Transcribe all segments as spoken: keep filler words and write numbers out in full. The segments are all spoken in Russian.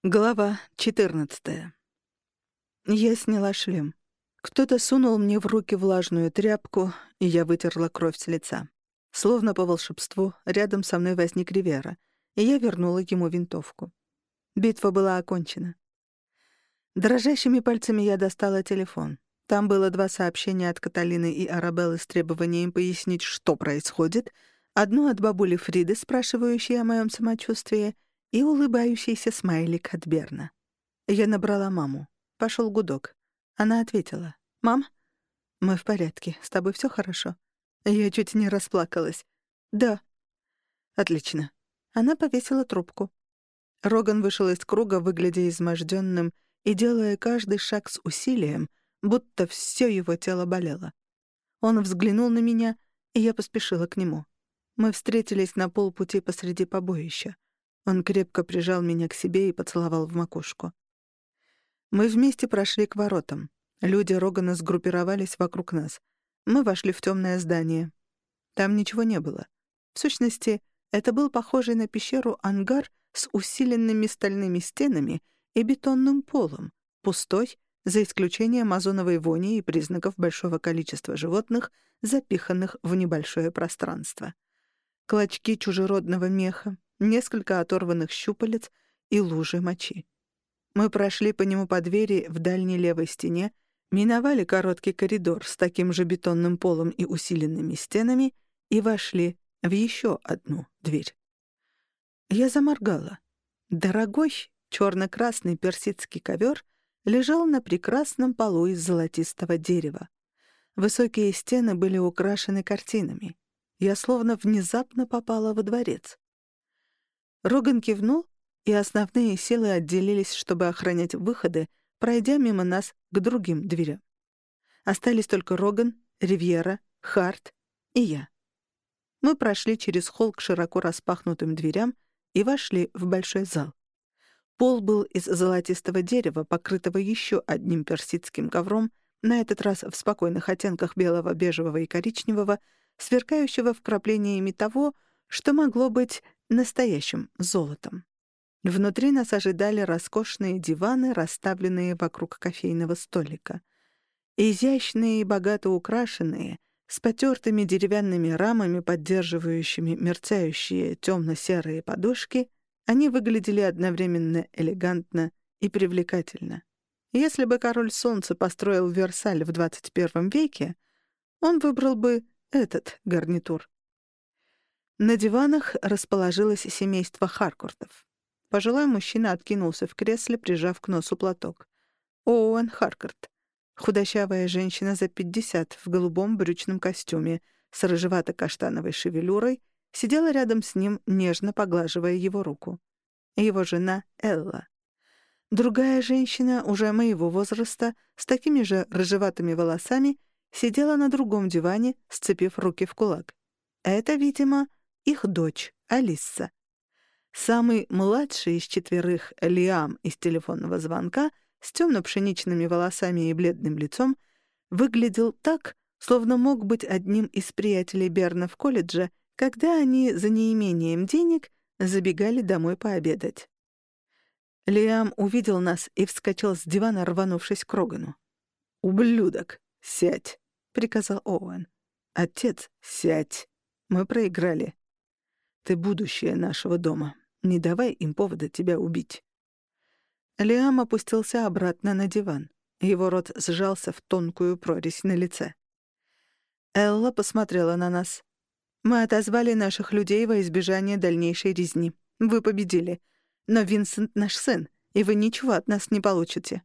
Глава четырнадцатая. Я сняла шлем. Кто-то сунул мне в руки влажную тряпку, и я вытерла кровь с лица. Словно по волшебству, рядом со мной возник Ривера, и я вернула ему винтовку. Битва была окончена. Дрожащими пальцами я достала телефон. Там было два сообщения от Каталины и Арабеллы с требованием пояснить, что происходит, одно от бабули Фриды, спрашивающей о моем самочувствии, и улыбающийся смайлик от Берна. Я набрала маму. Пошел гудок. Она ответила. «Мам, мы в порядке. С тобой все хорошо?» Я чуть не расплакалась. «Да». «Отлично». Она повесила трубку. Роган вышел из круга, выглядя изможденным и делая каждый шаг с усилием, будто все его тело болело. Он взглянул на меня, и я поспешила к нему. Мы встретились на полпути посреди побоища. Он крепко прижал меня к себе и поцеловал в макушку. Мы вместе прошли к воротам. Люди Рогана сгруппировались вокруг нас. Мы вошли в темное здание. Там ничего не было. В сущности, это был похожий на пещеру ангар с усиленными стальными стенами и бетонным полом, пустой, за исключением озоновой вони и признаков большого количества животных, запиханных в небольшое пространство. Клочки чужеродного меха, несколько оторванных щупалец и лужи мочи. Мы прошли по нему по двери в дальней левой стене, миновали короткий коридор с таким же бетонным полом и усиленными стенами и вошли в еще одну дверь. Я заморгала. Дорогой черно-красный персидский ковер лежал на прекрасном полу из золотистого дерева. Высокие стены были украшены картинами. Я словно внезапно попала во дворец. Роган кивнул, и основные силы отделились, чтобы охранять выходы, пройдя мимо нас к другим дверям. Остались только Роган, Ривьера, Харт и я. Мы прошли через холл к широко распахнутым дверям и вошли в большой зал. Пол был из золотистого дерева, покрытого еще одним персидским ковром, на этот раз в спокойных оттенках белого, бежевого и коричневого, сверкающего вкраплениями того, что могло быть настоящим золотом. Внутри нас ожидали роскошные диваны, расставленные вокруг кофейного столика. Изящные и богато украшенные, с потертыми деревянными рамами, поддерживающими мерцающие темно-серые подушки, они выглядели одновременно элегантно и привлекательно. Если бы король солнца построил Версаль в двадцать первом веке, он выбрал бы этот гарнитур. На диванах расположилось семейство Харкортов. Пожилой мужчина откинулся в кресле, прижав к носу платок. Оуэн Харкорт. Худощавая женщина за пятьдесят в голубом брючном костюме с рыжевато-каштановой шевелюрой сидела рядом с ним, нежно поглаживая его руку. Его жена Элла. Другая женщина, уже моего возраста, с такими же рыжеватыми волосами, сидела на другом диване, сцепив руки в кулак. Это, видимо, их дочь, Алисса. Самый младший из четверых, Лиам из телефонного звонка, с темно-пшеничными волосами и бледным лицом, выглядел так, словно мог быть одним из приятелей Берна в колледже, когда они за неимением денег забегали домой пообедать. Лиам увидел нас и вскочил с дивана, рванувшись к Рогану. «Ублюдок, сядь!» — приказал Оуэн. «Отец, сядь! Мы проиграли. Ты будущее нашего дома. Не давай им повода тебя убить». Лиам опустился обратно на диван. Его рот сжался в тонкую прорезь на лице. Элла посмотрела на нас. «Мы отозвали наших людей во избежание дальнейшей резни. Вы победили. Но Винсент наш сын, и вы ничего от нас не получите».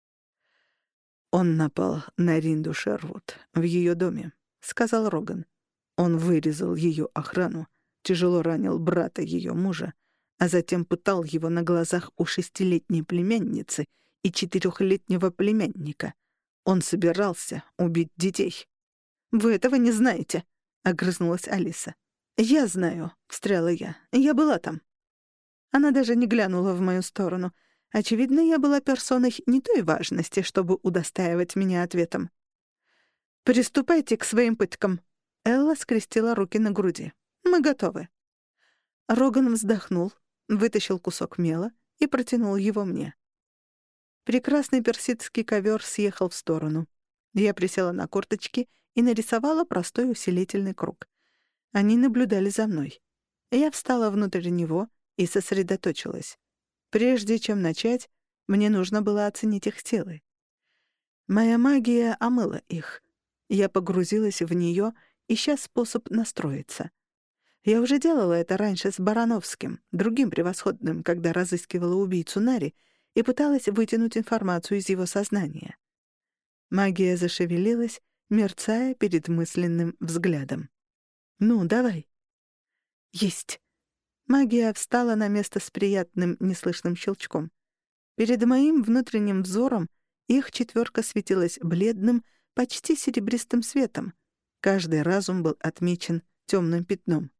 «Он напал на Ринду Шервуд в ее доме», — сказал Роган. «Он вырезал ее охрану, тяжело ранил брата ее мужа, а затем пытал его на глазах у шестилетней племянницы и четырехлетнего племянника. Он собирался убить детей». «Вы этого не знаете», — огрызнулась Алиса. «Я знаю», — встряла я. «Я была там». Она даже не глянула в мою сторону. Очевидно, я была персоной не той важности, чтобы удостаивать меня ответом. «Приступайте к своим пыткам». Элла скрестила руки на груди. «Мы готовы». Роган вздохнул, вытащил кусок мела и протянул его мне. Прекрасный персидский ковер съехал в сторону. Я присела на корточки и нарисовала простой усилительный круг. Они наблюдали за мной. Я встала внутрь него и сосредоточилась. Прежде чем начать, мне нужно было оценить их силы. Моя магия омыла их. Я погрузилась в нее, ища способ настроиться. Я уже делала это раньше с Барановским, другим превосходным, когда разыскивала убийцу Нари, и пыталась вытянуть информацию из его сознания. Магия зашевелилась, мерцая перед мысленным взглядом. «Ну, давай». «Есть». Магия встала на место с приятным неслышным щелчком. Перед моим внутренним взором их четверка светилась бледным, почти серебристым светом. Каждый разум был отмечен темным пятном.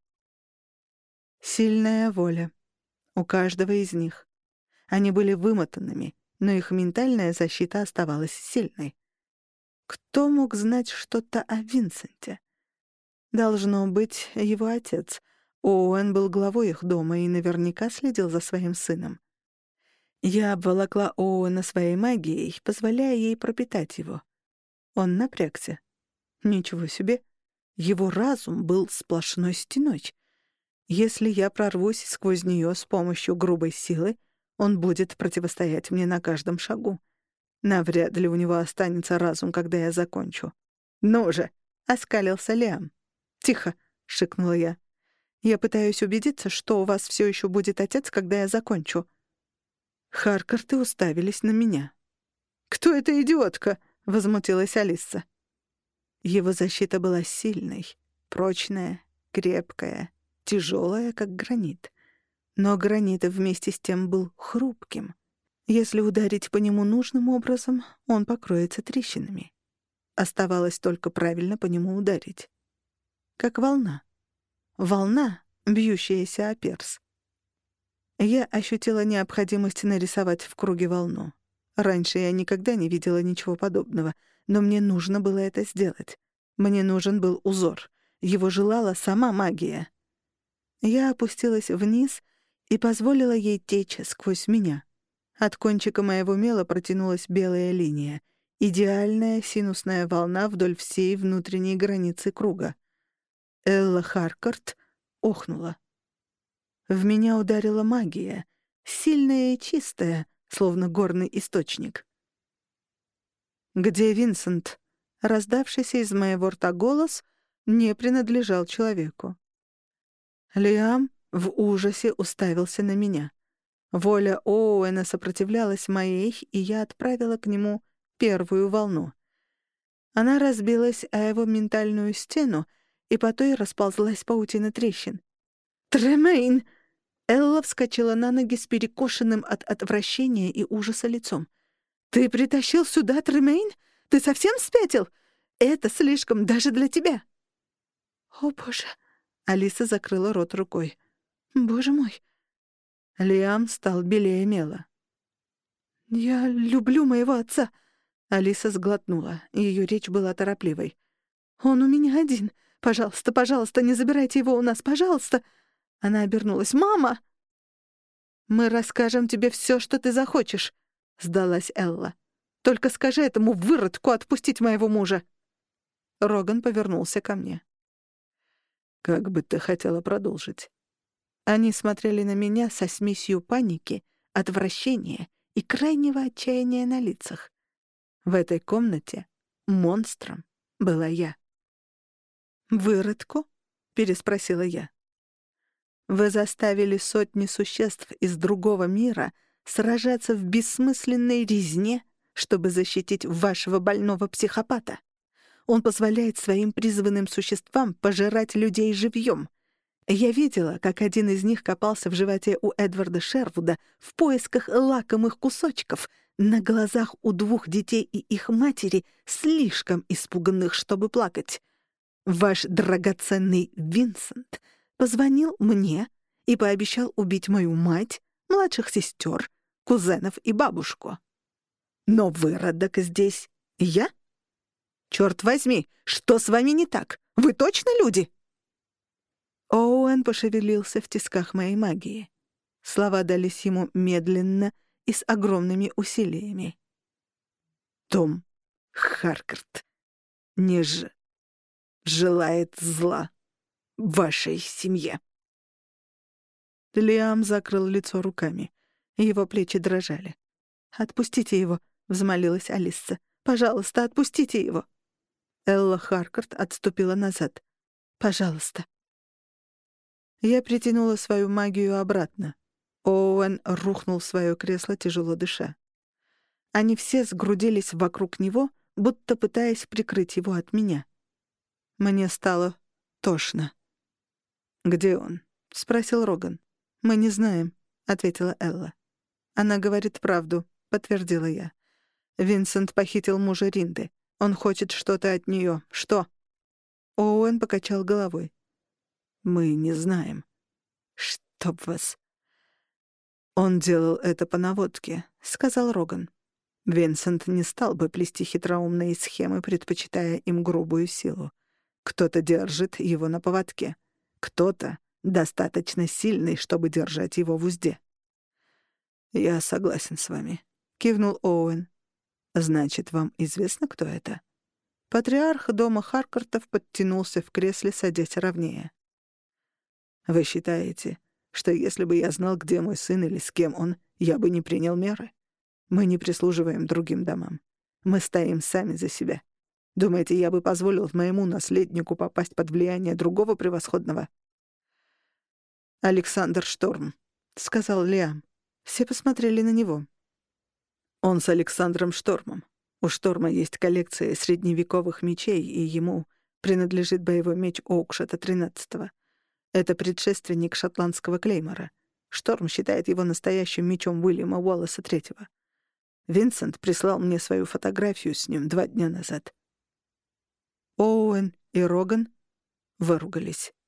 Сильная воля. У каждого из них. Они были вымотанными, но их ментальная защита оставалась сильной. Кто мог знать что-то о Винсенте? Должно быть, его отец. Оуэн был главой их дома и наверняка следил за своим сыном. Я обволокла Оуэна своей магией, позволяя ей пропитать его. Он напрягся. Ничего себе. Его разум был сплошной стеной. Если я прорвусь сквозь нее с помощью грубой силы, он будет противостоять мне на каждом шагу. Навряд ли у него останется разум, когда я закончу. «Ну же!» — оскалился Лиам. «Тихо!» — шикнула я. «Я пытаюсь убедиться, что у вас все еще будет отец, когда я закончу». Харкарты уставились на меня. «Кто эта идиотка?» — возмутилась Алиса. Его защита была сильной, прочная, крепкая, тяжелая, как гранит. Но гранит вместе с тем был хрупким. Если ударить по нему нужным образом, он покроется трещинами. Оставалось только правильно по нему ударить. Как волна. Волна, бьющаяся о перс. Я ощутила необходимость нарисовать в круге волну. Раньше я никогда не видела ничего подобного, но мне нужно было это сделать. Мне нужен был узор. Его желала сама магия. Я опустилась вниз и позволила ей течь сквозь меня. От кончика моего мела протянулась белая линия. Идеальная синусная волна вдоль всей внутренней границы круга. Элла Харкарт охнула. В меня ударила магия, сильная и чистая, словно горный источник. «Где Винсент?» Раздавшийся из моего рта голос не принадлежал человеку. Лиам в ужасе уставился на меня. Воля Оуэна сопротивлялась моей, и я отправила к нему первую волну. Она разбилась о его ментальную стену, и по той расползлась паутина трещин. «Тремейн!» Элла вскочила на ноги с перекошенным от отвращения и ужаса лицом. «Ты притащил сюда Тремейн? Ты совсем спятил? Это слишком даже для тебя!» «О, боже!» — Алиса закрыла рот рукой. «Боже мой!» Лиам стал белее мела. «Я люблю моего отца!» Алиса сглотнула. Ее речь была торопливой. «Он у меня один. Пожалуйста, пожалуйста, не забирайте его у нас, пожалуйста!» Она обернулась. «Мама!» «Мы расскажем тебе все, что ты захочешь», — сдалась Элла. «Только скажи этому выродку отпустить моего мужа». Роган повернулся ко мне. «Как бы ты хотела продолжить?» Они смотрели на меня со смесью паники, отвращения и крайнего отчаяния на лицах. В этой комнате монстром была я. «Выродку?» — переспросила я. «Вы заставили сотни существ из другого мира сражаться в бессмысленной резне, чтобы защитить вашего больного психопата. Он позволяет своим призванным существам пожирать людей живьем. Я видела, как один из них копался в животе у Эдварда Шервуда в поисках лакомых кусочков на глазах у двух детей и их матери, слишком испуганных, чтобы плакать. Ваш драгоценный Винсент позвонил мне и пообещал убить мою мать, младших сестер, кузенов и бабушку. Но выродок здесь я? Черт возьми, что с вами не так? Вы точно люди?» Оуэн пошевелился в тисках моей магии. Слова дались ему медленно и с огромными усилиями. «Том Харкарт не ж... желает зла вашей семье». Лиам закрыл лицо руками. Его плечи дрожали. «Отпустите его», — взмолилась Алисса. «Пожалуйста, отпустите его». Элла Харкарт отступила назад. «Пожалуйста». Я притянула свою магию обратно. Оуэн рухнул в свое кресло, тяжело дыша. Они все сгрудились вокруг него, будто пытаясь прикрыть его от меня. Мне стало тошно. «Где он?» — спросил Роган. «Мы не знаем», — ответила Элла. «Она говорит правду», — подтвердила я. «Винсент похитил мужа Ринды. Он хочет что-то от нее. Что?» Оуэн покачал головой. «Мы не знаем. Чтоб вас...» «Он делал это по наводке», — сказал Роган. «Винсент не стал бы плести хитроумные схемы, предпочитая им грубую силу. Кто-то держит его на поводке. Кто-то достаточно сильный, чтобы держать его в узде». «Я согласен с вами», — кивнул Оуэн. «Значит, вам известно, кто это?» Патриарх дома Харкартов подтянулся в кресле, садясь ровнее. «Вы считаете, что если бы я знал, где мой сын или с кем он, я бы не принял меры? Мы не прислуживаем другим домам. Мы стоим сами за себя. Думаете, я бы позволил моему наследнику попасть под влияние другого превосходного?» «Александр Шторм», — сказал Лиам. Все посмотрели на него. «Он с Александром Штормом. У Шторма есть коллекция средневековых мечей, и ему принадлежит боевой меч Оукшета тринадцатого. Это предшественник шотландского клеймора. Шторм считает его настоящим мечом Уильяма Уоллеса третьего. Винсент прислал мне свою фотографию с ним два дня назад». Оуэн и Роган выругались.